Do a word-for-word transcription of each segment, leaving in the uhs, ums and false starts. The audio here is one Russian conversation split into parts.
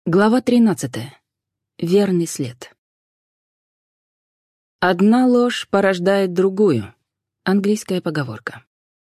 Глава тринадцатая. Верный след. Одна ложь порождает другую. Английская поговорка.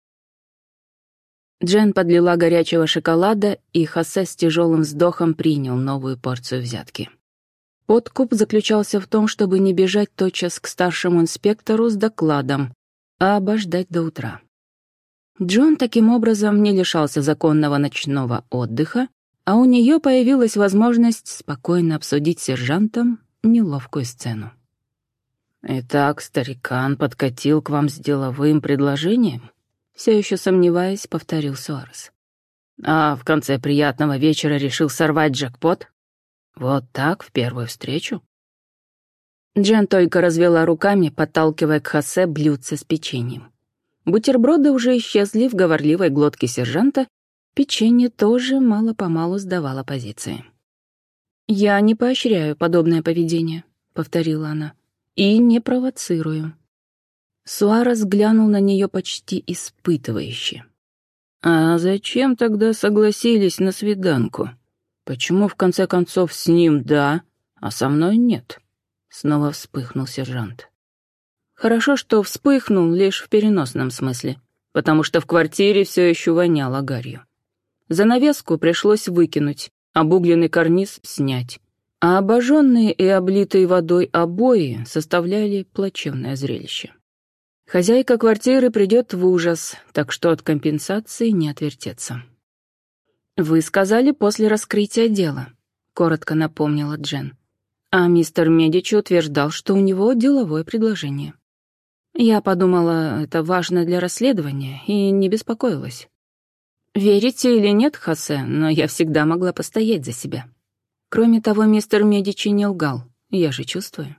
Джен подлила горячего шоколада, и Хосе с тяжелым вздохом принял новую порцию взятки. Подкуп заключался в том, чтобы не бежать тотчас к старшему инспектору с докладом, а обождать до утра. Джон таким образом не лишался законного ночного отдыха, а у нее появилась возможность спокойно обсудить с сержантом неловкую сцену. «Итак, старикан подкатил к вам с деловым предложением?» Все еще сомневаясь, повторил Суарес. «А в конце приятного вечера решил сорвать джекпот? Вот так, в первую встречу?» Джен только развела руками, подталкивая к Хосе блюдце с печеньем. Бутерброды уже исчезли в говорливой глотке сержанта, печенье тоже мало-помалу сдавало позиции. «Я не поощряю подобное поведение», — повторила она, — «и не провоцирую». Суарес глянул на нее почти испытывающе. «А зачем тогда согласились на свиданку? Почему, в конце концов, с ним да, а со мной нет?» Снова вспыхнул сержант. Хорошо, что вспыхнул лишь в переносном смысле, потому что в квартире все еще воняло гарью. Занавеску пришлось выкинуть, обугленный карниз снять, а обожженные и облитые водой обои составляли плачевное зрелище. Хозяйка квартиры придет в ужас, так что от компенсации не отвертеться. «Вы сказали после раскрытия дела», — коротко напомнила Джен. А мистер Медичи утверждал, что у него деловое предложение. Я подумала, это важно для расследования, и не беспокоилась. Верите или нет, Хосе, но я всегда могла постоять за себя. Кроме того, мистер Медичи не лгал, я же чувствую.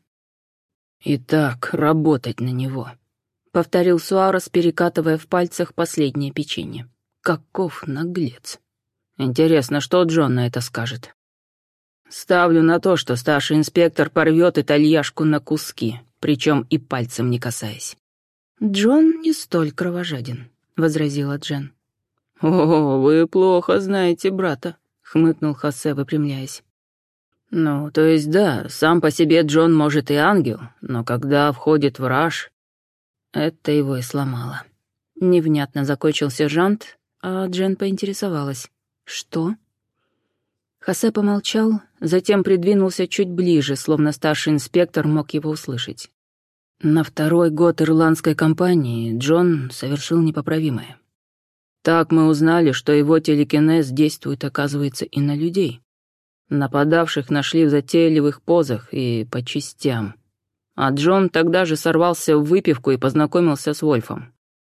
«Итак, работать на него», — повторил Суарес, перекатывая в пальцах последнее печенье. «Каков наглец! Интересно, что Джон на это скажет?» «Ставлю на то, что старший инспектор порвет итальяшку на куски, причем и пальцем не касаясь». «Джон не столь кровожаден», — возразила Джен. «О, вы плохо знаете брата», — хмыкнул Хосе, выпрямляясь. «Ну, то есть да, сам по себе Джон может и ангел, но когда входит в раж...» Это его и сломало. Невнятно закончил сержант, а Джен поинтересовалась. «Что?» Хосе помолчал, затем придвинулся чуть ближе, словно старший инспектор мог его услышать. На второй год ирландской кампании Джон совершил непоправимое. Так мы узнали, что его телекинез действует, оказывается, и на людей. Нападавших нашли в затейливых позах и по частям. А Джон тогда же сорвался в выпивку и познакомился с Вольфом.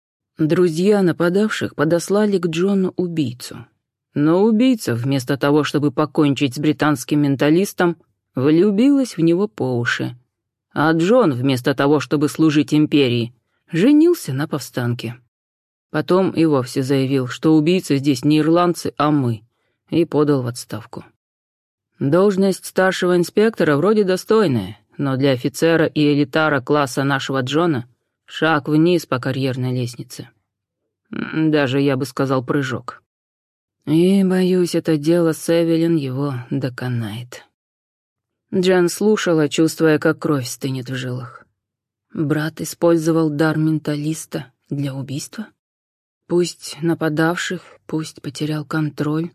Друзья нападавших подослали к Джону убийцу. Но убийца, вместо того, чтобы покончить с британским менталистом, влюбилась в него по уши. А Джон, вместо того, чтобы служить империи, женился на повстанке. Потом и вовсе заявил, что убийцы здесь не ирландцы, а мы, и подал в отставку. Должность старшего инспектора вроде достойная, но для офицера и элитара класса нашего Джона шаг вниз по карьерной лестнице. Даже, я бы сказал, прыжок. И, боюсь, это дело с Эвелин его доконает. Джен слушала, чувствуя, как кровь стынет в жилах. Брат использовал дар менталиста для убийства? Пусть нападавших, пусть потерял контроль,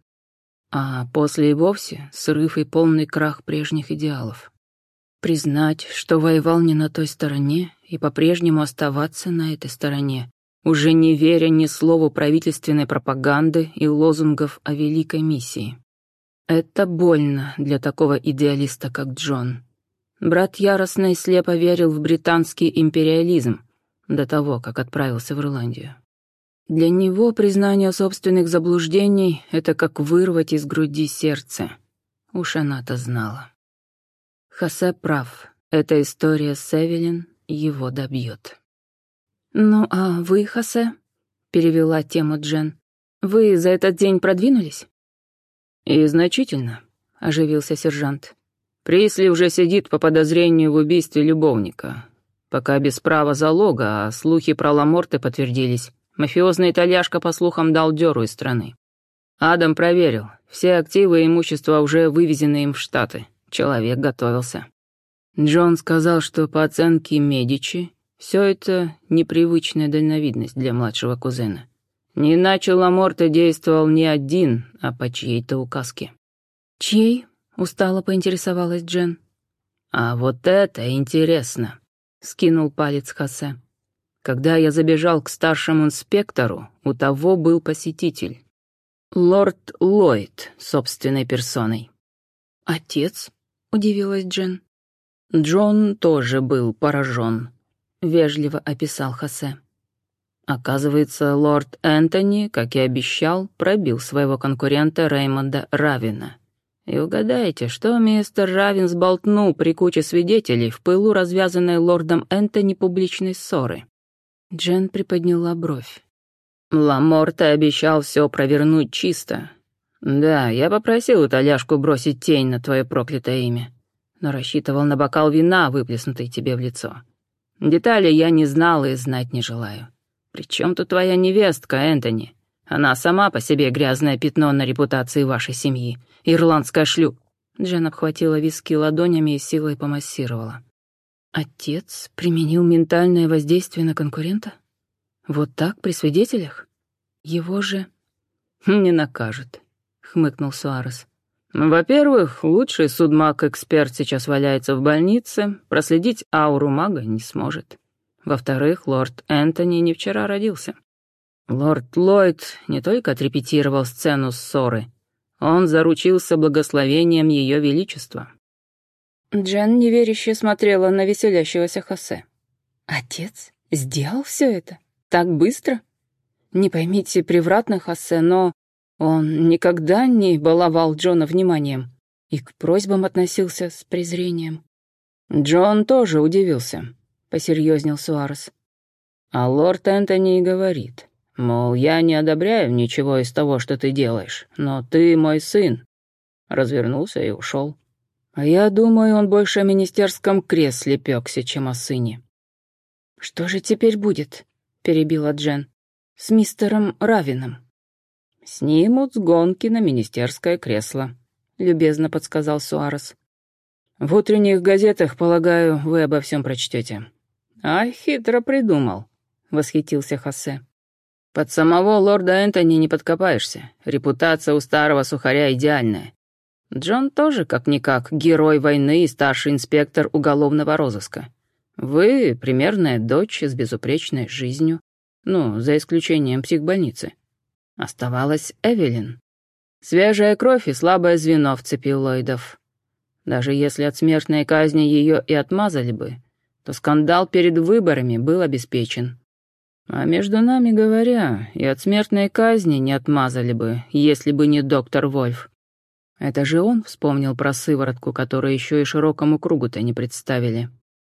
а после и вовсе срыв и полный крах прежних идеалов. Признать, что воевал не на той стороне, и по-прежнему оставаться на этой стороне, уже не веря ни слову правительственной пропаганды и лозунгов о великой миссии. Это больно для такого идеалиста, как Джон. Брат яростно и слепо верил в британский империализм до того, как отправился в Ирландию. Для него признание собственных заблуждений — это как вырвать из груди сердце. Уж она-то знала. Хосе прав. Эта история с Эвелин его добьет. «Ну, а вы, Хосе?» — перевела тему Джен. «Вы за этот день продвинулись?» «И значительно», — оживился сержант. «Присли уже сидит по подозрению в убийстве любовника. Пока без права залога, а слухи про Ламорте подтвердились. Мафиозный итальяшка, по слухам, дал дёру из страны. Адам проверил. Все активы и имущество уже вывезены им в Штаты. Человек готовился. Джон сказал, что по оценке Медичи все это непривычная дальновидность для младшего кузена. Не иначе Ламорте действовал не один, а по чьей-то указке. «Чьей?» — устало поинтересовалась Джен. «А вот это интересно», — скинул палец Хосе. «Когда я забежал к старшему инспектору, у того был посетитель. Лорд Ллойд собственной персоной». «Отец?» — удивилась Джен. «Джон тоже был поражен», — вежливо описал Хосе. Оказывается, лорд Энтони, как и обещал, пробил своего конкурента Реймонда Равина. И угадайте, что мистер Равин сболтнул при куче свидетелей в пылу развязанной лордом Энтони публичной ссоры. Джен приподняла бровь. Ламорте обещал все провернуть чисто. Да, я попросил итальяшку бросить тень на твое проклятое имя, но рассчитывал на бокал вина, выплеснутый тебе в лицо. Детали я не знал и знать не желаю. «Причем тут твоя невестка, Энтони? Она сама по себе грязное пятно на репутации вашей семьи. Ирландская шлюп». Джен обхватила виски ладонями и силой помассировала. «Отец применил ментальное воздействие на конкурента? Вот так, при свидетелях? Его же...» «Не накажут», — хмыкнул Суарес. «Во-первых, лучший судмаг-эксперт сейчас валяется в больнице, проследить ауру мага не сможет. Во-вторых, лорд Энтони не вчера родился. Лорд Ллойд не только отрепетировал сцену ссоры, он заручился благословением Ее Величества». Джен неверяще смотрела на веселящегося Хосе. «Отец сделал все это? Так быстро? Не поймите превратно, Хосе, но он никогда не баловал Джона вниманием и к просьбам относился с презрением». Джон тоже удивился. — посерьезнел Суарес. «А лорд Энтони говорит, мол, я не одобряю ничего из того, что ты делаешь, но ты мой сын». Развернулся и ушел. А я думаю, он больше о министерском кресле пёкся, чем о сыне. «Что же теперь будет?» — перебила Джен. «С мистером Равином». «Снимут с гонки на министерское кресло», — любезно подсказал Суарес. «В утренних газетах, полагаю, вы обо всем прочтете». «Ай, хитро придумал», — восхитился Хосе. «Под самого лорда Энтони не подкопаешься. Репутация у старого сухаря идеальная. Джон тоже, как-никак, герой войны и старший инспектор уголовного розыска. Вы — примерная дочь с безупречной жизнью. Ну, за исключением психбольницы. Оставалась Эвелин. Свежая кровь и слабое звено в цепи Ллойдов. Даже если от смертной казни ее и отмазали бы, то скандал перед выборами был обеспечен. А между нами говоря, и от смертной казни не отмазали бы, если бы не доктор Вольф. Это же он вспомнил про сыворотку, которую еще и широкому кругу-то не представили».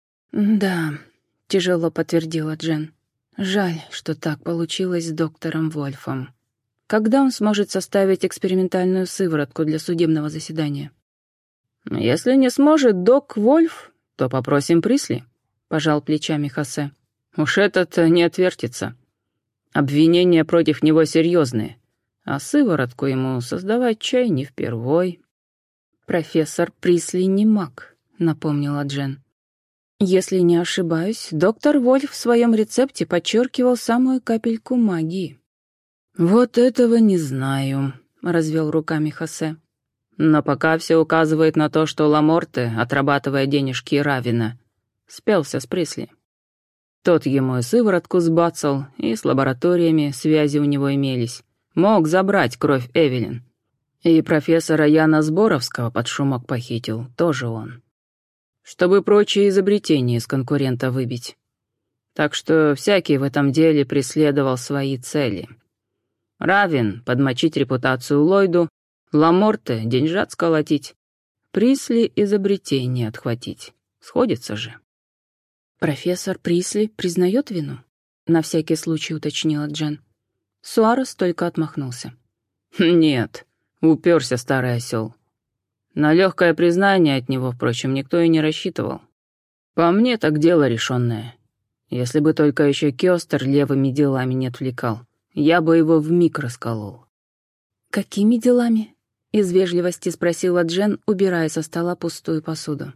«Да», — тяжело подтвердила Джен. «Жаль, что так получилось с доктором Вольфом. Когда он сможет составить экспериментальную сыворотку для судебного заседания?» «Если не сможет док Вольф, то попросим Присли», — пожал плечами Хосе. «Уж этот не отвертится. Обвинения против него серьезные, а сыворотку ему создавать чай не впервой». «Профессор Присли не маг», — напомнила Джен. «Если не ошибаюсь, доктор Вольф в своем рецепте подчеркивал самую капельку магии». «Вот этого не знаю», — развел руками Хосе. «Но пока все указывает на то, что Ламорте, отрабатывая денежки Равина, спелся с Присли. Тот ему и сыворотку сбацал, и с лабораториями связи у него имелись. Мог забрать кровь Эвелин. И профессора Яна Сборовского под шумок похитил, тоже он. Чтобы прочие изобретения из конкурента выбить. Так что всякий в этом деле преследовал свои цели. Равин — подмочить репутацию Ллойду, Ламорте — деньжат сколотить, Присли — изобретение отхватить. Сходится же». «Профессор Присли признает вину?» — на всякий случай уточнила Джен. Суарес только отмахнулся. «Нет», — уперся старый осел. На легкое признание от него, впрочем, никто и не рассчитывал. По мне, так дело решенное. Если бы только еще Кёстер левыми делами не отвлекал, я бы его вмиг расколол». «Какими делами?» — Из вежливости спросила Джен, убирая со стола пустую посуду.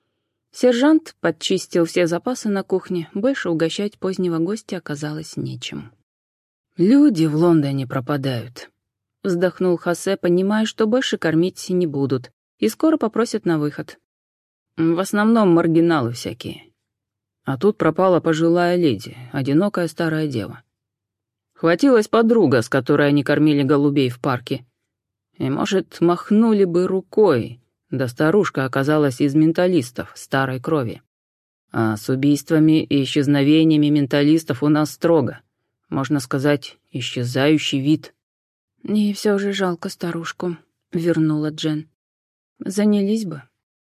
Сержант подчистил все запасы на кухне, больше угощать позднего гостя оказалось нечем. «Люди в Лондоне пропадают», — вздохнул Хосе, понимая, что больше кормить не будут, и скоро попросят на выход. «В основном маргиналы всякие. А тут пропала пожилая леди, одинокая старая дева. Хватилась подруга, с которой они кормили голубей в парке. И, может, махнули бы рукой, да старушка оказалась из менталистов, старой крови. А с убийствами и исчезновениями менталистов у нас строго. Можно сказать, исчезающий вид». «И все же жалко старушку», — вернула Джен. «Занялись бы».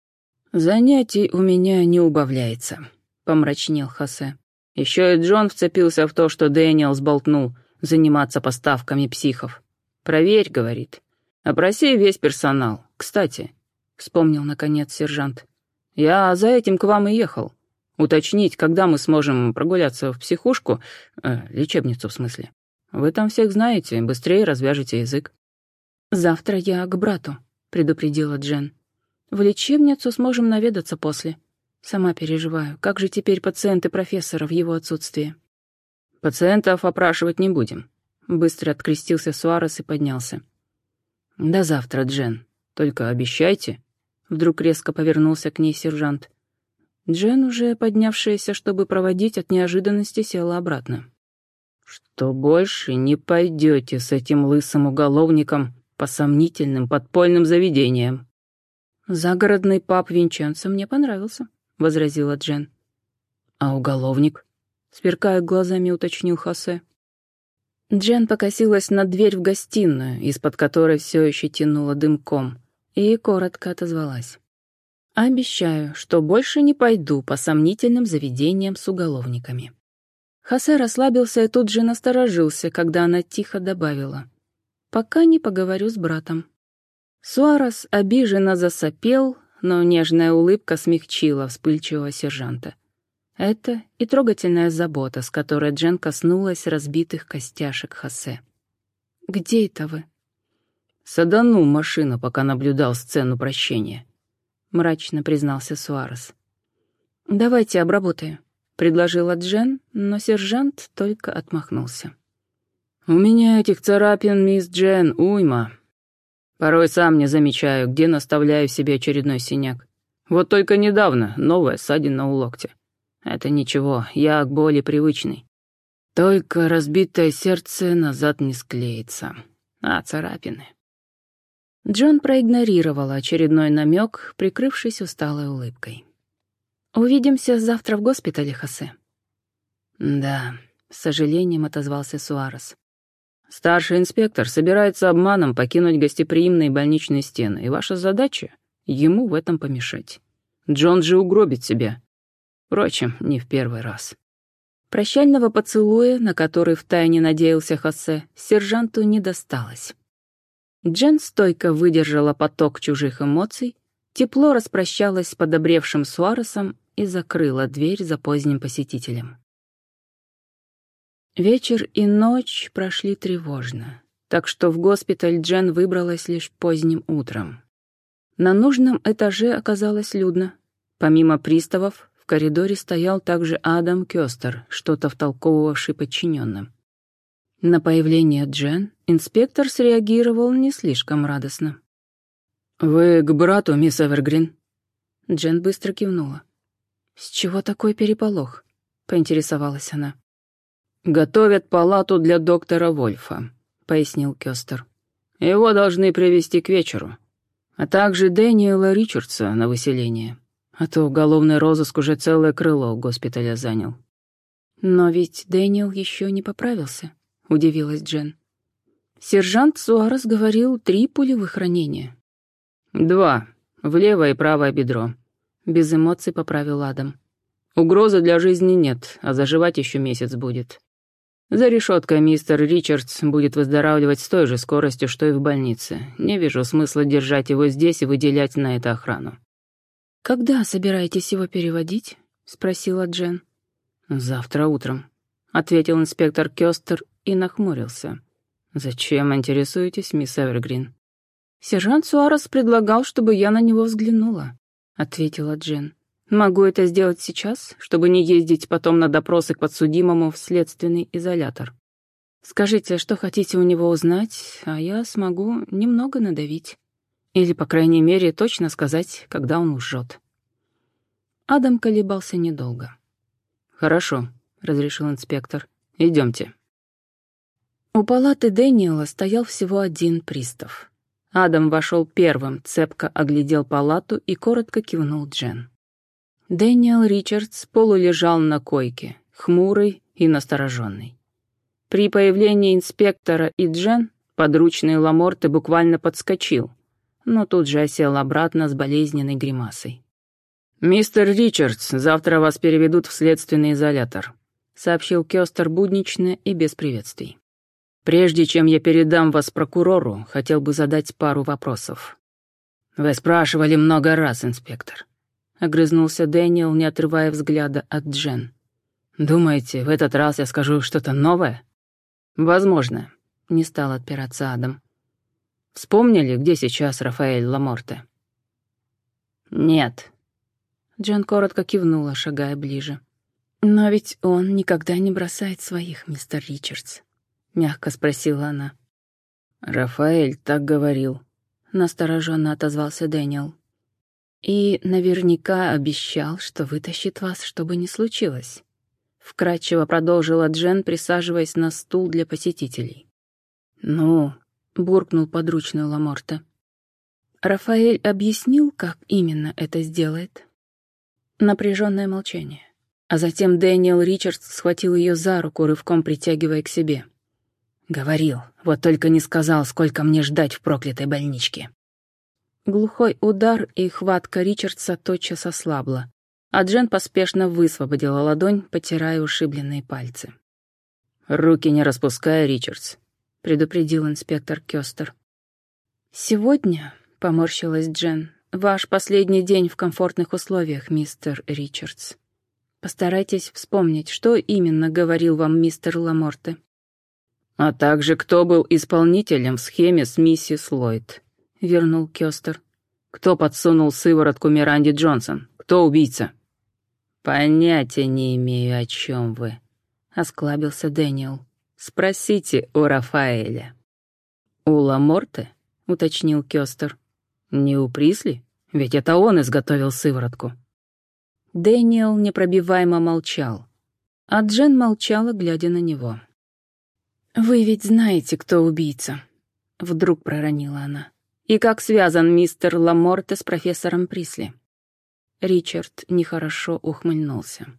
«Занятий у меня не убавляется», — помрачнел Хосе. Еще и Джон вцепился в то, что Дэниел сболтнул, заниматься поставками психов. «Проверь», — говорит. «Опроси весь персонал. Кстати», — вспомнил наконец сержант, «я за этим к вам и ехал. Уточнить, когда мы сможем прогуляться в психушку, э, лечебницу в смысле. Вы там всех знаете, быстрее развяжете язык». «Завтра я к брату», — предупредила Джен. «В лечебницу сможем наведаться после. Сама переживаю, как же теперь пациенты профессора в его отсутствие?» «Пациентов опрашивать не будем», — быстро открестился Суарес и поднялся. «До завтра, Джен. Только обещайте». Вдруг резко повернулся к ней сержант. Джен, уже поднявшаяся, чтобы проводить, от неожиданности села обратно. «Что больше не пойдете с этим лысым уголовником по сомнительным подпольным заведениям». «Загородный паб Винченцо мне понравился», — возразила Джен. «А уголовник?» — сверкая глазами, уточнил Хосе. Джен покосилась на дверь в гостиную, из-под которой все еще тянуло дымком, и коротко отозвалась. «Обещаю, что больше не пойду по сомнительным заведениям с уголовниками». Хосе расслабился и тут же насторожился, когда она тихо добавила: «Пока не поговорю с братом». Суарес обиженно засопел, но нежная улыбка смягчила вспыльчивого сержанта. Это и трогательная забота, с которой Джен коснулась разбитых костяшек Хосе. «Где это вы?» «Саданул машину, пока наблюдал сцену прощения», — мрачно признался Суарес. «Давайте обработаю», — предложила Джен, но сержант только отмахнулся. «У меня этих царапин, мисс Джен, уйма. Порой сам не замечаю, где наставляю себе очередной синяк. Вот только недавно новая ссадина у локтя. Это ничего, я к боли привычный. Только разбитое сердце назад не склеится. А царапины...» Джон проигнорировала очередной намек, прикрывшись усталой улыбкой. «Увидимся завтра в госпитале, Хосе». «Да», — с сожалением отозвался Суарес. «Старший инспектор собирается обманом покинуть гостеприимные больничные стены, и ваша задача — ему в этом помешать. Джон же угробит себя. Впрочем, не в первый раз». Прощального поцелуя, на который втайне надеялся Хосе, сержанту не досталось. Джен стойко выдержала поток чужих эмоций, тепло распрощалась с подобревшим Суаресом и закрыла дверь за поздним посетителем. Вечер и ночь прошли тревожно, так что в госпиталь Джен выбралась лишь поздним утром. На нужном этаже оказалось людно. Помимо приставов, в коридоре стоял также Адам Кёстер, что-то втолковывавший подчиненным. На появление Джен инспектор среагировал не слишком радостно. «Вы к брату, мисс Эвергрин?» Джен быстро кивнула. «С чего такой переполох?» — поинтересовалась она. «Готовят палату для доктора Вольфа», — пояснил Кёстер. «Его должны привезти к вечеру. А также Дэниела Ричардса на выселение. А то уголовный розыск уже целое крыло госпиталя занял». «Но ведь Дэниел еще не поправился», — удивилась Джен. «Сержант Суарес говорил, три пулевых ранения». «Два. В левое и правое бедро», — без эмоций поправил Адам. «Угрозы для жизни нет, а заживать еще месяц будет. За решеткой мистер Ричардс будет выздоравливать с той же скоростью, что и в больнице. Не вижу смысла держать его здесь и выделять на это охрану». «Когда собираетесь его переводить?» — спросила Джен. «Завтра утром», — ответил инспектор Кёстер и нахмурился. «Зачем интересуетесь, мисс Эвергрин?» «Сержант Суарес предлагал, чтобы я на него взглянула», — ответила Джен. «Могу это сделать сейчас, чтобы не ездить потом на допросы к подсудимому в следственный изолятор. Скажите, что хотите у него узнать, а я смогу немного надавить. Или, по крайней мере, точно сказать, когда он лжет». Адам колебался недолго. «Хорошо», — разрешил инспектор. «Идемте». У палаты Дэниела стоял всего один пристав. Адам вошел первым, цепко оглядел палату и коротко кивнул Джен. Дэниел Ричардс полулежал на койке, хмурый и настороженный. При появлении инспектора и Джен подручный Ламорте буквально подскочил, но тут же осел обратно с болезненной гримасой. «Мистер Ричардс, завтра вас переведут в следственный изолятор», — сообщил Кёстер буднично и без приветствий. «Прежде чем я передам вас прокурору, хотел бы задать пару вопросов». «Вы спрашивали много раз, инспектор», — огрызнулся Дэниел, не отрывая взгляда от Джен. «Думаете, в этот раз я скажу что-то новое?» «Возможно», — не стал отпираться Адам. «Вспомнили, где сейчас Рафаэль Ламорте?» «Нет». Джен коротко кивнула, шагая ближе. «Но ведь он никогда не бросает своих, мистер Ричардс», — мягко спросила она. «Рафаэль так говорил», — настороженно отозвался Дэниел. «И наверняка обещал, что вытащит вас, что бы ни случилось», — вкратчиво продолжила Джен, присаживаясь на стул для посетителей. «Ну», — буркнул подручный Ламорте. «Рафаэль объяснил, как именно это сделает?» Напряженное молчание. А затем Дэниел Ричардс схватил ее за руку, рывком притягивая к себе. «Говорил, вот только не сказал, сколько мне ждать в проклятой больничке». Глухой удар, и хватка Ричардса тотчас ослабла, а Джен поспешно высвободила ладонь, потирая ушибленные пальцы. «Руки не распускай, Ричардс», — предупредил инспектор Кёстер. «Сегодня», — поморщилась Джен, — «ваш последний день в комфортных условиях, мистер Ричардс. Постарайтесь вспомнить, что именно говорил вам мистер Ламорте». «А также кто был исполнителем в схеме с миссис Ллойд», — вернул Кёстер. «Кто подсунул сыворотку Миранде Джонсон? Кто убийца?» «Понятия не имею, о чем вы», — осклабился Дэниел. «Спросите у Рафаэля». «У Ламорте?» — уточнил Кёстер. «Не у Присли? Ведь это он изготовил сыворотку». Дэниел непробиваемо молчал, а Джен молчала, глядя на него. «Вы ведь знаете, кто убийца», — вдруг проронила она. «И как связан мистер Ламорте с профессором Присли?» Ричард нехорошо ухмыльнулся.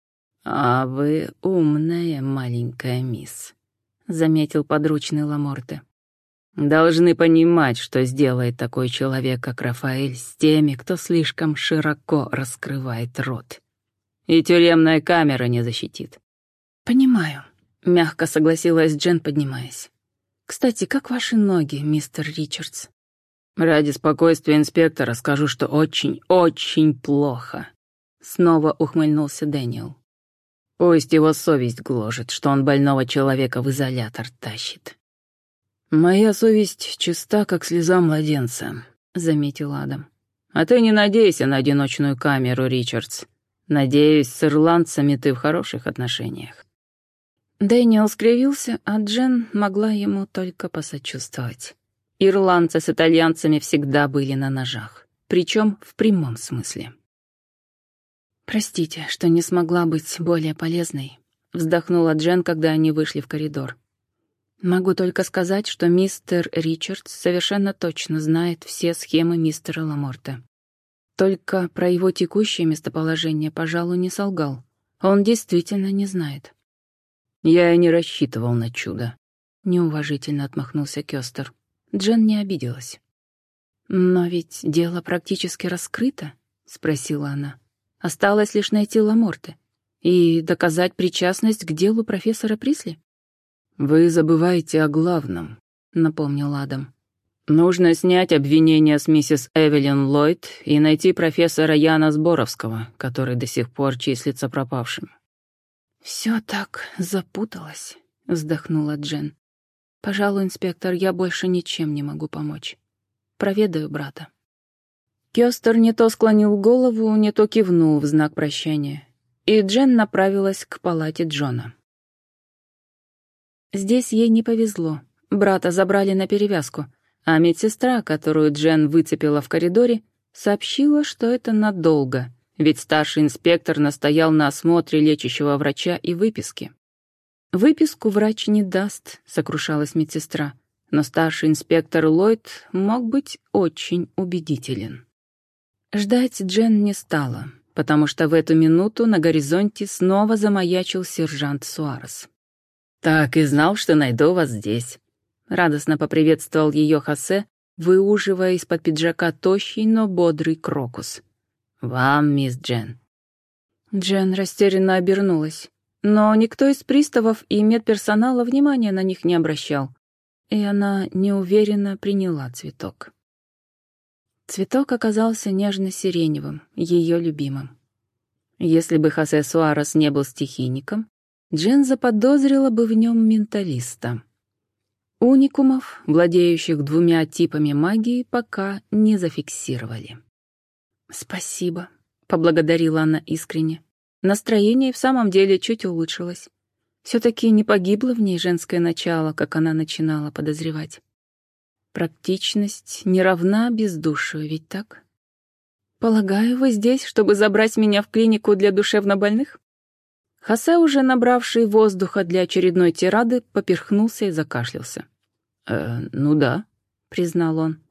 «А вы умная маленькая мисс», — заметил подручный Ламорте. «Должны понимать, что сделает такой человек, как Рафаэль, с теми, кто слишком широко раскрывает рот. И тюремная камера не защитит». «Понимаю», — мягко согласилась Джен, поднимаясь. «Кстати, как ваши ноги, мистер Ричардс?» «Ради спокойствия инспектора скажу, что очень-очень плохо», — снова ухмыльнулся Дэниел. «Пусть его совесть гложет, что он больного человека в изолятор тащит». «Моя совесть чиста, как слеза младенца», — заметил Адам. «А ты не надейся на одиночную камеру, Ричардс. Надеюсь, с ирландцами ты в хороших отношениях». Дэниел скривился, а Джен могла ему только посочувствовать. Ирландцы с итальянцами всегда были на ножах, причем в прямом смысле. «Простите, что не смогла быть более полезной», — вздохнула Джен, когда они вышли в коридор. «Могу только сказать, что мистер Ричардс совершенно точно знает все схемы мистера Ламорте. Только про его текущее местоположение, пожалуй, не солгал. Он действительно не знает». «Я и не рассчитывал на чудо», — неуважительно отмахнулся Кёстер. Джен не обиделась. «Но ведь дело практически раскрыто», — спросила она. «Осталось лишь найти Ламорте и доказать причастность к делу профессора Присли». «Вы забываете о главном», — напомнил Адам. «Нужно снять обвинение с миссис Эвелин Ллойд и найти профессора Яна Сборовского, который до сих пор числится пропавшим». «Все так запуталось», — вздохнула Джен. «Пожалуй, инспектор, я больше ничем не могу помочь. проведаю брата». Кёстер не то склонил голову, не то кивнул в знак прощания, и Джен направилась к палате Джона. Здесь ей не повезло. Брата забрали на перевязку, а медсестра, которую Джен выцепила в коридоре, сообщила, что это надолго, ведь старший инспектор настоял на осмотре лечащего врача и выписке. «Выписку врач не даст», — сокрушалась медсестра, но старший инспектор Ллойд мог быть очень убедителен. Ждать Джен не стала, потому что в эту минуту на горизонте снова замаячил сержант Суарес. «Так и знал, что найду вас здесь», — радостно поприветствовал ее Хосе, выуживая из-под пиджака тощий, но бодрый крокус. «Вам, мисс Джен». Джен растерянно обернулась, но никто из приставов и медперсонала внимания на них не обращал, и она неуверенно приняла цветок. Цветок оказался нежно-сиреневым, ее любимым. Если бы Хосе Суарес не был стихийником, Джен заподозрила бы в нем менталиста. Уникумов, владеющих двумя типами магии, пока не зафиксировали. «Спасибо», — поблагодарила она искренне. Настроение в самом деле чуть улучшилось. Все-таки не погибло в ней женское начало, как она начинала подозревать. Практичность не равна бездушию, ведь так? «Полагаю, вы здесь, чтобы забрать меня в клинику для душевнобольных?» Хосе, уже набравший воздуха для очередной тирады, поперхнулся и закашлялся. «Э, ну да», — признал он.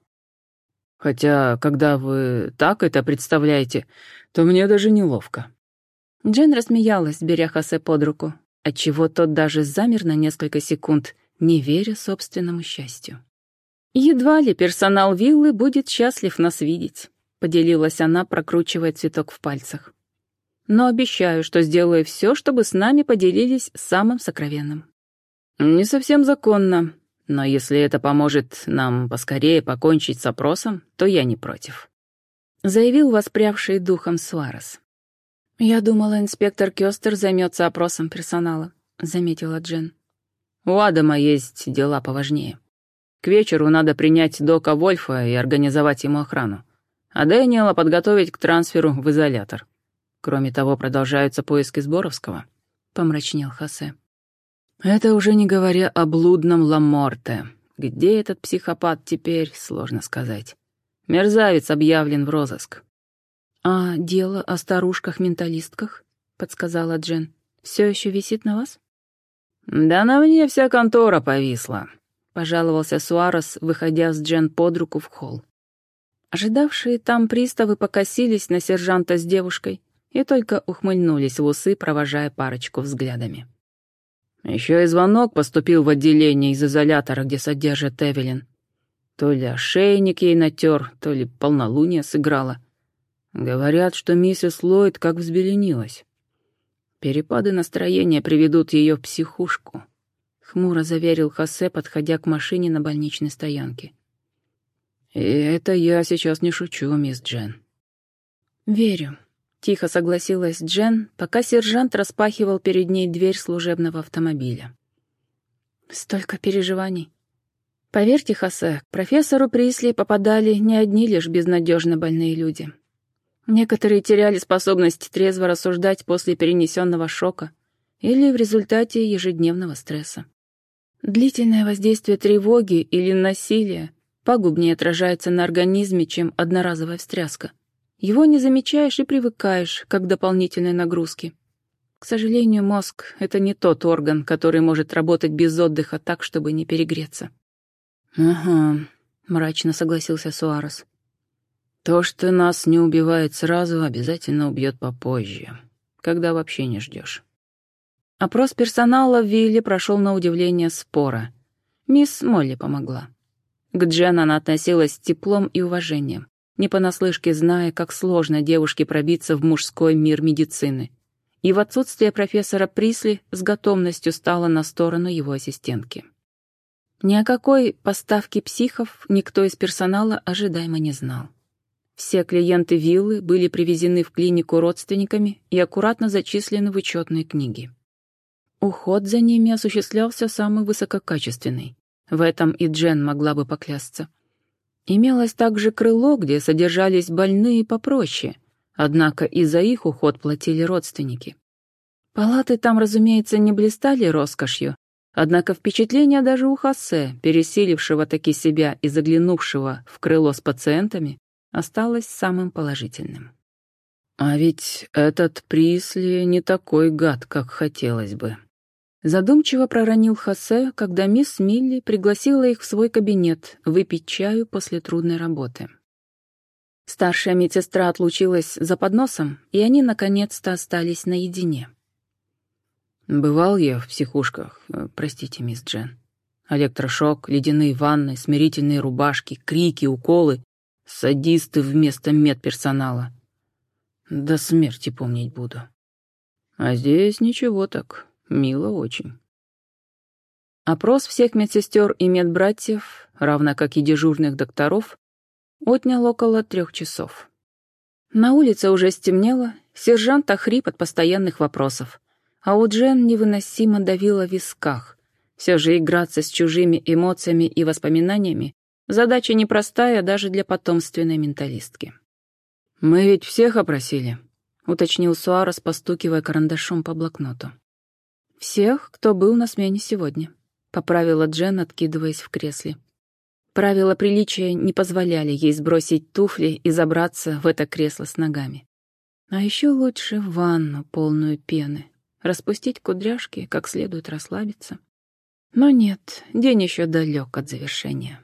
«Хотя, когда вы так это представляете, то мне даже неловко». Джен рассмеялась, беря Хосе под руку, отчего тот даже замер на несколько секунд, не веря собственному счастью. «Едва ли персонал виллы будет счастлив нас видеть», — поделилась она, прокручивая цветок в пальцах. «Но обещаю, что сделаю все, чтобы с нами поделились самым сокровенным». «Не совсем законно, но если это поможет нам поскорее покончить с опросом, то я не против», — заявил воспрявший духом Суарес. «Я думала, инспектор Кёстер займется опросом персонала», — заметила Джен. «У Адама есть дела поважнее. К вечеру надо принять Дока Вольфа и организовать ему охрану, а Дэниела подготовить к трансферу в изолятор. Кроме того, продолжаются поиски Сборовского», — помрачнел Хосе. «Это уже не говоря о блудном Ламорте. Где этот психопат теперь, сложно сказать. Мерзавец объявлен в розыск». «А дело о старушках-менталистках?» — подсказала Джен. «Все еще висит на вас?» «Да на мне вся контора повисла», — пожаловался Суарес, выходя с Джен под руку в холл. Ожидавшие там приставы покосились на сержанта с девушкой и только ухмыльнулись в усы, провожая парочку взглядами. Еще и звонок поступил в отделение из изолятора, где содержат Эвелин. То ли ошейник ей натер, то ли полнолуние сыграла. Говорят, что миссис Ллойд как взбеленилась. Перепады настроения приведут ее в психушку, — хмуро заверил Хосе, подходя к машине на больничной стоянке. «И это я сейчас не шучу, мисс Джен». «Верю», — тихо согласилась Джен, пока сержант распахивал перед ней дверь служебного автомобиля. «Столько переживаний. Поверьте, Хосе, к профессору Присли попадали не одни лишь безнадежно больные люди. Некоторые теряли способность трезво рассуждать после перенесенного шока или в результате ежедневного стресса. Длительное воздействие тревоги или насилия пагубнее отражается на организме, чем одноразовая встряска. Его не замечаешь и привыкаешь, как к дополнительной нагрузке. К сожалению, мозг — это не тот орган, который может работать без отдыха так, чтобы не перегреться». «Ага», — мрачно согласился Суарес. «То, что нас не убивает сразу, обязательно убьет попозже, когда вообще не ждешь». Опрос персонала в вилле прошел на удивление споро. Мисс Молли помогла. К Джен она относилась с теплом и уважением, не понаслышке зная, как сложно девушке пробиться в мужской мир медицины. И в отсутствие профессора Присли с готовностью стала на сторону его ассистентки. Ни о какой поставке психов никто из персонала ожидаемо не знал. Все клиенты виллы были привезены в клинику родственниками и аккуратно зачислены в учетные книги. Уход за ними осуществлялся самый высококачественный. В этом и Джен могла бы поклясться. Имелось также крыло, где содержались больные попроще, однако и за их уход платили родственники. Палаты там, разумеется, не блистали роскошью, однако впечатление даже у Хосе, пересилившего таки себя и заглянувшего в крыло с пациентами, осталось самым положительным. «А ведь этот Присли не такой гад, как хотелось бы», — задумчиво проронил Хосе, когда мисс Милли пригласила их в свой кабинет выпить чаю после трудной работы. Старшая медсестра отлучилась за подносом, и они наконец-то остались наедине. «Бывал я в психушках, простите, мисс Джен. Электрошок, ледяные ванны, смирительные рубашки, крики, уколы, садисты вместо медперсонала. До смерти помнить буду. А здесь ничего так, мило очень». Опрос всех медсестер и медбратьев, равно как и дежурных докторов, отнял около трех часов. На улице уже стемнело, сержант охрип от постоянных вопросов, а у Джен невыносимо давило в висках. Все же играться с чужими эмоциями и воспоминаниями — задача непростая даже для потомственной менталистки. «Мы ведь всех опросили», — уточнил Суарес, постукивая карандашом по блокноту. «Всех, кто был на смене сегодня», — поправила Джен, откидываясь в кресле. Правила приличия не позволяли ей сбросить туфли и забраться в это кресло с ногами. А еще лучше в ванну, полную пены, распустить кудряшки, как следует расслабиться. Но нет, день еще далек от завершения.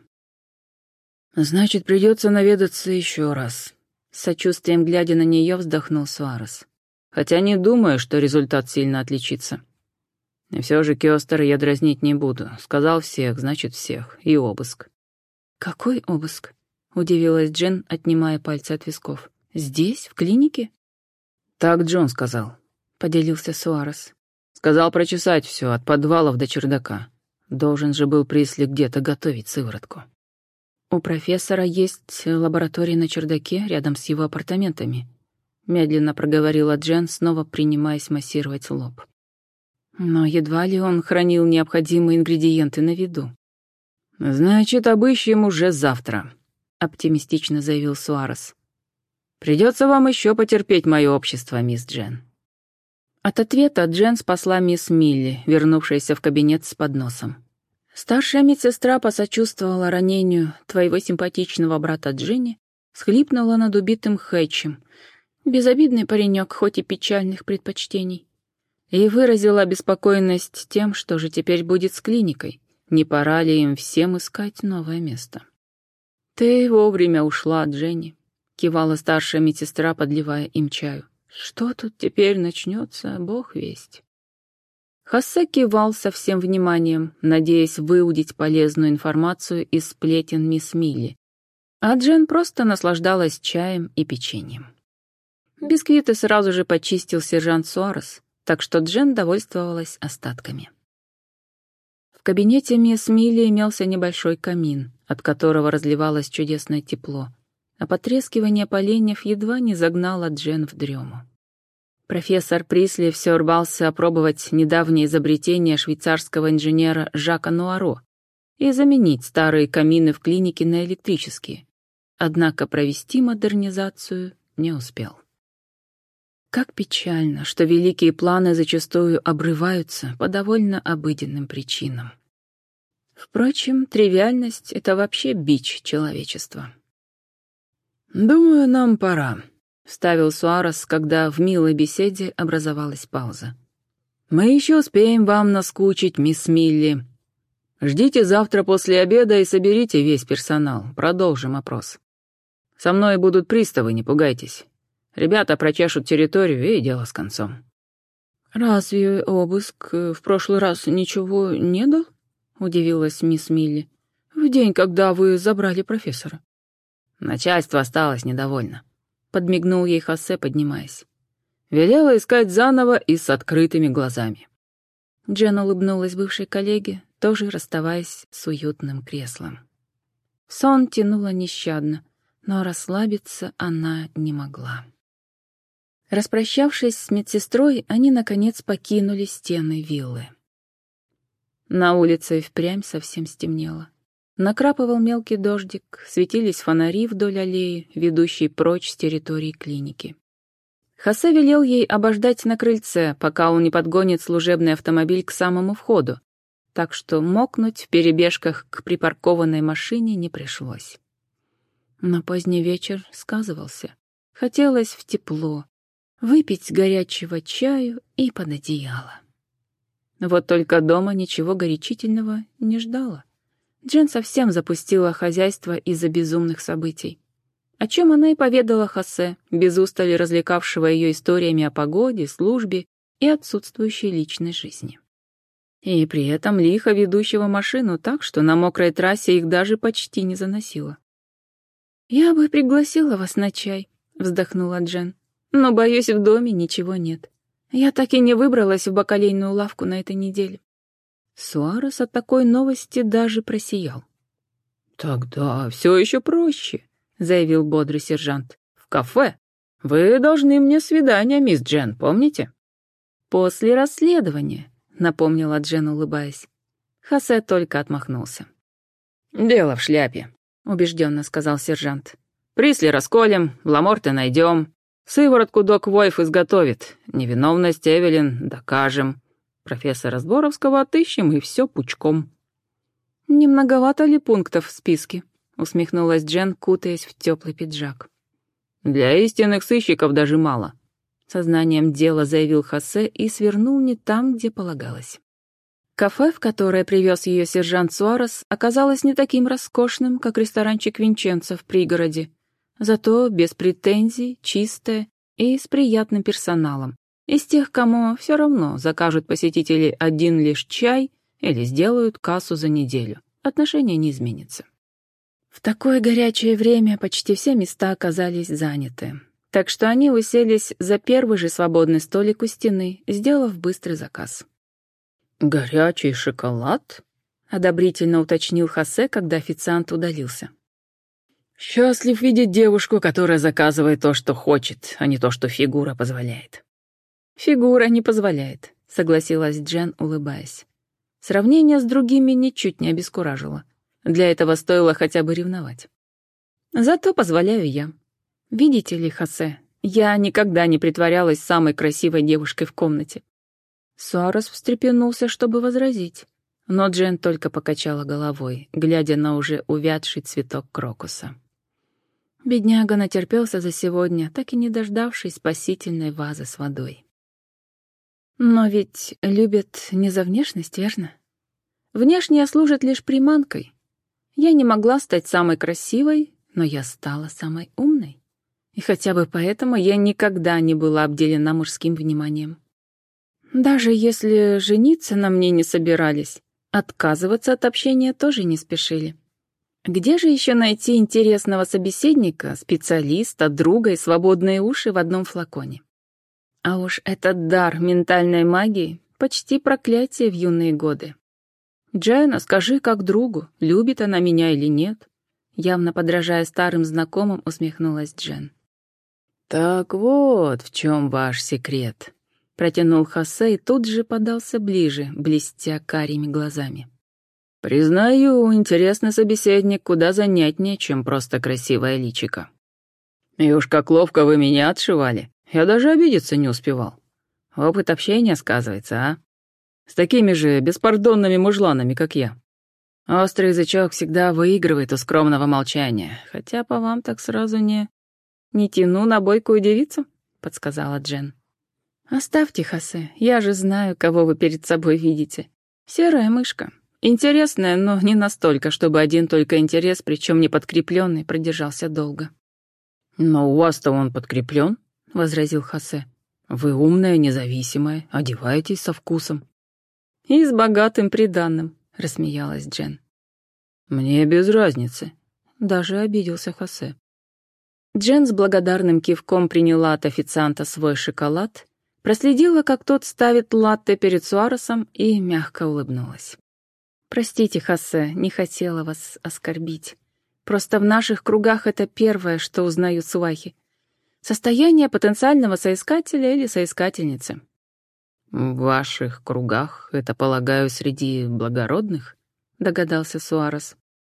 «Значит, придется наведаться еще раз», — с сочувствием глядя на нее вздохнул Суарес. «Хотя не думаю, что результат сильно отличится. И все же Кёстера я дразнить не буду. Сказал всех, значит всех. И обыск». «Какой обыск?» — удивилась Джен, отнимая пальцы от висков. «Здесь, в клинике?» «Так Джон сказал», — поделился Суарес. «Сказал прочесать все от подвалов до чердака. Должен же был Присли где-то готовить сыворотку». «У профессора есть лаборатория на чердаке рядом с его апартаментами», — медленно проговорила Джен, снова принимаясь массировать лоб. «Но едва ли он хранил необходимые ингредиенты на виду». «Значит, обыщем уже завтра», — оптимистично заявил Суарес. «Придется вам еще потерпеть мое общество, мисс Джен». От ответа Джен спасла мисс Милли, вернувшаяся в кабинет с подносом. Старшая медсестра посочувствовала ранению твоего симпатичного брата Дженни, схлипнула над убитым Хэтчем, безобидный паренек, хоть и печальных предпочтений, и выразила обеспокоенность тем, что же теперь будет с клиникой. Не пора ли им всем искать новое место? «Ты вовремя ушла, Дженни», — кивала старшая медсестра, подливая им чаю. «Что тут теперь начнется, бог весть». Хосе кивал со всем вниманием, надеясь выудить полезную информацию из сплетен мисс Милли, а Джен просто наслаждалась чаем и печеньем. Бисквиты сразу же почистил сержант Суарес, так что Джен довольствовалась остатками. В кабинете мисс Милли имелся небольшой камин, от которого разливалось чудесное тепло, а потрескивание поленьев едва не загнало Джен в дрему. Профессор Присли все рвался опробовать недавнее изобретение швейцарского инженера Жака Нуаро и заменить старые камины в клинике на электрические, однако провести модернизацию не успел. Как печально, что великие планы зачастую обрываются по довольно обыденным причинам. Впрочем, тривиальность — это вообще бич человечества. «Думаю, нам пора», — вставил Суарес, когда в милой беседе образовалась пауза. «Мы еще успеем вам наскучить, мисс Милли. Ждите завтра после обеда и соберите весь персонал. Продолжим опрос. Со мной будут приставы, не пугайтесь. Ребята прочешут территорию, и дело с концом». «Разве обыск в прошлый раз ничего не дал?» — удивилась мисс Милли. «В день, когда вы забрали профессора». «Начальство осталось недовольно», — подмигнул ей Хосе, поднимаясь. «Велела искать заново и с открытыми глазами». Джен улыбнулась бывшей коллеге, тоже расставаясь с уютным креслом. Сон тянуло нещадно, но расслабиться она не могла. Распрощавшись с медсестрой, они, наконец, покинули стены виллы. На улице и впрямь совсем стемнело. Накрапывал мелкий дождик, светились фонари вдоль аллеи, ведущей прочь с территории клиники. Хосе велел ей обождать на крыльце, пока он не подгонит служебный автомобиль к самому входу, так что мокнуть в перебежках к припаркованной машине не пришлось. Но поздний вечер сказывался. Хотелось в тепло, выпить горячего чаю и под одеяло. Вот только дома ничего горячительного не ждало. Джен совсем запустила хозяйство из-за безумных событий. О чем она и поведала Хосе, без устали развлекавшего ее историями о погоде, службе и отсутствующей личной жизни. И при этом лихо ведущего машину так, что на мокрой трассе их даже почти не заносило. «Я бы пригласила вас на чай», — вздохнула Джен, «но, боюсь, в доме ничего нет. Я так и не выбралась в бакалейную лавку на этой неделе». Суарес от такой новости даже просиял. «Тогда все еще проще», — заявил бодрый сержант. «В кафе. Вы должны мне свидание, мисс Джен, помните?» «После расследования», — напомнила Джен, улыбаясь. Хосе только отмахнулся. «Дело в шляпе», — убежденно сказал сержант. «Присли расколем, Ламорте найдем. Сыворотку док Войф изготовит. Невиновность Эвелин докажем. Профессора Зборовского отыщем, и все пучком». «Не многовато ли пунктов в списке?» — усмехнулась Джен, кутаясь в теплый пиджак. «Для истинных сыщиков даже мало», — сознанием дела заявил Хосе и свернул не там, где полагалось. Кафе, в которое привез ее сержант Суарес, оказалось не таким роскошным, как ресторанчик Винченцо в пригороде, зато без претензий, чистое и с приятным персоналом. Из тех, кому все равно закажут посетители один лишь чай или сделают кассу за неделю. Отношение не изменится. В такое горячее время почти все места оказались заняты, так что они уселись за первый же свободный столик у стены, сделав быстрый заказ. «Горячий шоколад?» — одобрительно уточнил Хосе, когда официант удалился. «Счастлив видеть девушку, которая заказывает то, что хочет, а не то, что фигура позволяет». «Фигура не позволяет», — согласилась Джен, улыбаясь. Сравнение с другими ничуть не обескуражило. Для этого стоило хотя бы ревновать. «Зато позволяю я. Видите ли, Хосе, я никогда не притворялась самой красивой девушкой в комнате». Суарес встрепенулся, чтобы возразить, но Джен только покачала головой, глядя на уже увядший цветок крокуса. Бедняга натерпелся за сегодня, так и не дождавшись спасительной вазы с водой. Но ведь любят не за внешность, верно? Внешняя служит лишь приманкой. Я не могла стать самой красивой, но я стала самой умной. И хотя бы поэтому я никогда не была обделена мужским вниманием. Даже если жениться на мне не собирались, отказываться от общения тоже не спешили. Где же еще найти интересного собеседника, специалиста, друга и свободные уши в одном флаконе? А уж этот дар ментальной магии — почти проклятие в юные годы. «Джена, скажи как другу, любит она меня или нет?» Явно подражая старым знакомым, усмехнулась Джен. «Так вот в чем ваш секрет», — протянул Хосе и тут же подался ближе, блестя карими глазами. «Признаю, интересный собеседник куда занятнее, чем просто красивое личико. И уж как ловко вы меня отшивали. Я даже обидеться не успевал. Опыт общения сказывается, а? С такими же беспардонными мужланами, как я. Острый язычок всегда выигрывает у скромного молчания, хотя по вам так сразу не... «Не тяну на бойкую девицу», — подсказала Джен. «Оставьте, Хосе, я же знаю, кого вы перед собой видите. Серая мышка. Интересная, но не настолько, чтобы один только интерес, причем не подкрепленный, продержался долго». «Но у вас-то он подкреплен», — возразил Хосе. «Вы умная, независимая, одеваетесь со вкусом». «И с богатым приданным», — рассмеялась Джен. «Мне без разницы», — даже обиделся Хосе. Джен с благодарным кивком приняла от официанта свой шоколад, проследила, как тот ставит латте перед Суаресом, и мягко улыбнулась. «Простите, Хосе, не хотела вас оскорбить. Просто в наших кругах это первое, что узнают свахи. Состояние потенциального соискателя или соискательницы». «В ваших кругах, это, полагаю, среди благородных?» — догадался Суарес.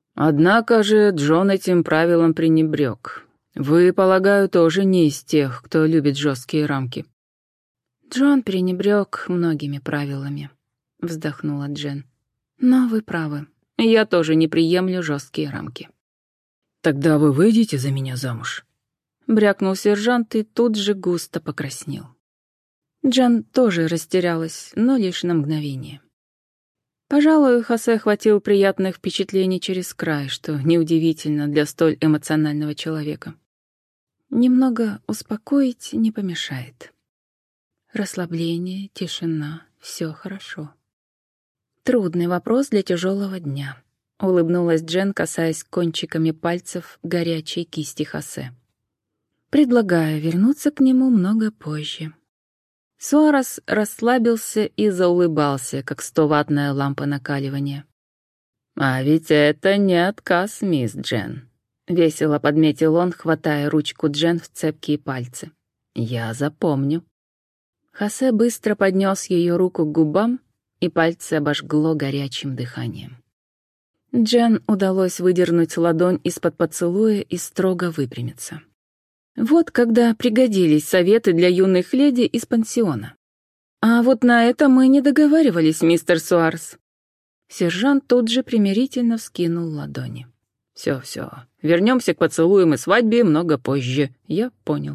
Однако же Джон этим правилом пренебрег. Вы, полагаю, тоже не из тех, кто любит жесткие рамки. Джон пренебрег многими правилами, вздохнула Джен. Но вы правы, я тоже не приемлю жесткие рамки. Тогда вы выйдете за меня замуж? Брякнул сержант и тут же густо покраснел. Джен тоже растерялась, но лишь на мгновение. Пожалуй, Хосе хватил приятных впечатлений через край, что неудивительно для столь эмоционального человека. Немного успокоить не помешает. Расслабление, тишина, все хорошо. Трудный вопрос для тяжелого дня, улыбнулась Джен, касаясь кончиками пальцев горячей кисти Хосе. Предлагаю вернуться к нему много позже. Суарес расслабился и заулыбался, как стоваттная лампа накаливания. «А ведь это не отказ, мисс Джен», — весело подметил он, хватая ручку Джен в цепкие пальцы. «Я запомню». Хосе быстро поднес ее руку к губам, и пальцы обожгло горячим дыханием. Джен удалось выдернуть ладонь из-под поцелуя и строго выпрямиться. Вот когда пригодились советы для юных леди из пансиона. А вот на это мы не договаривались, мистер Суарес. Сержант тут же примирительно вскинул ладони. Все, все. Вернемся к поцелуям и свадьбе много позже. Я понял.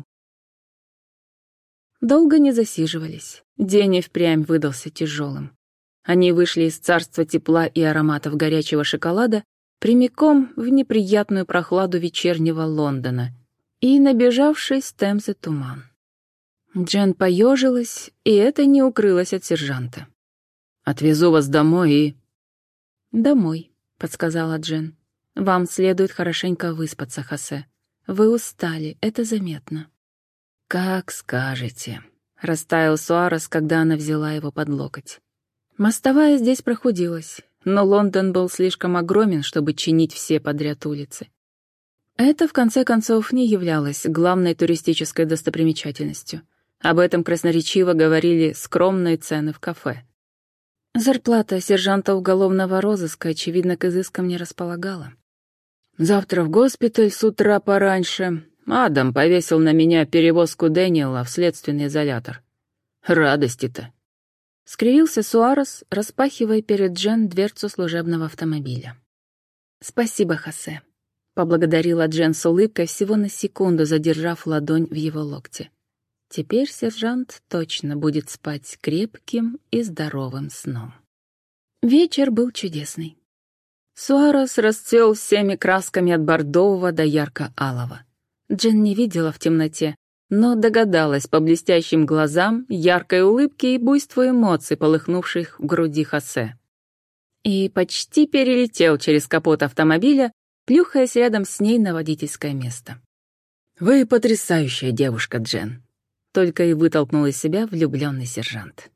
Долго не засиживались. День и впрямь выдался тяжелым. Они вышли из царства тепла и ароматов горячего шоколада прямиком в неприятную прохладу вечернего Лондона и набежавший с Темзы туман. Джен поежилась, и это не укрылось от сержанта. «Отвезу вас домой и...» «Домой», — подсказала Джен. «Вам следует хорошенько выспаться, Хосе. Вы устали, это заметно». «Как скажете», — растаял Суарес, когда она взяла его под локоть. Мостовая здесь прохудилась, но Лондон был слишком огромен, чтобы чинить все подряд улицы. Это, в конце концов, не являлось главной туристической достопримечательностью. Об этом красноречиво говорили скромные цены в кафе. Зарплата сержанта уголовного розыска, очевидно, к изыскам не располагала. «Завтра в госпиталь с утра пораньше. Адам повесил на меня перевозку Дэниела в следственный изолятор. Радости-то!» Скривился Суарес, распахивая перед Джен дверцу служебного автомобиля. «Спасибо, Хосе», — поблагодарила Джен с улыбкой, всего на секунду задержав ладонь в его локте. Теперь сержант точно будет спать крепким и здоровым сном. Вечер был чудесный. Суарес расцвел всеми красками от бордового до ярко-алого. Джен не видела в темноте, но догадалась по блестящим глазам, яркой улыбке и буйству эмоций, полыхнувших в груди Хосе. И почти перелетел через капот автомобиля, плюхаясь рядом с ней на водительское место. «Вы потрясающая девушка, Джен», — только и вытолкнул из себя влюбленный сержант.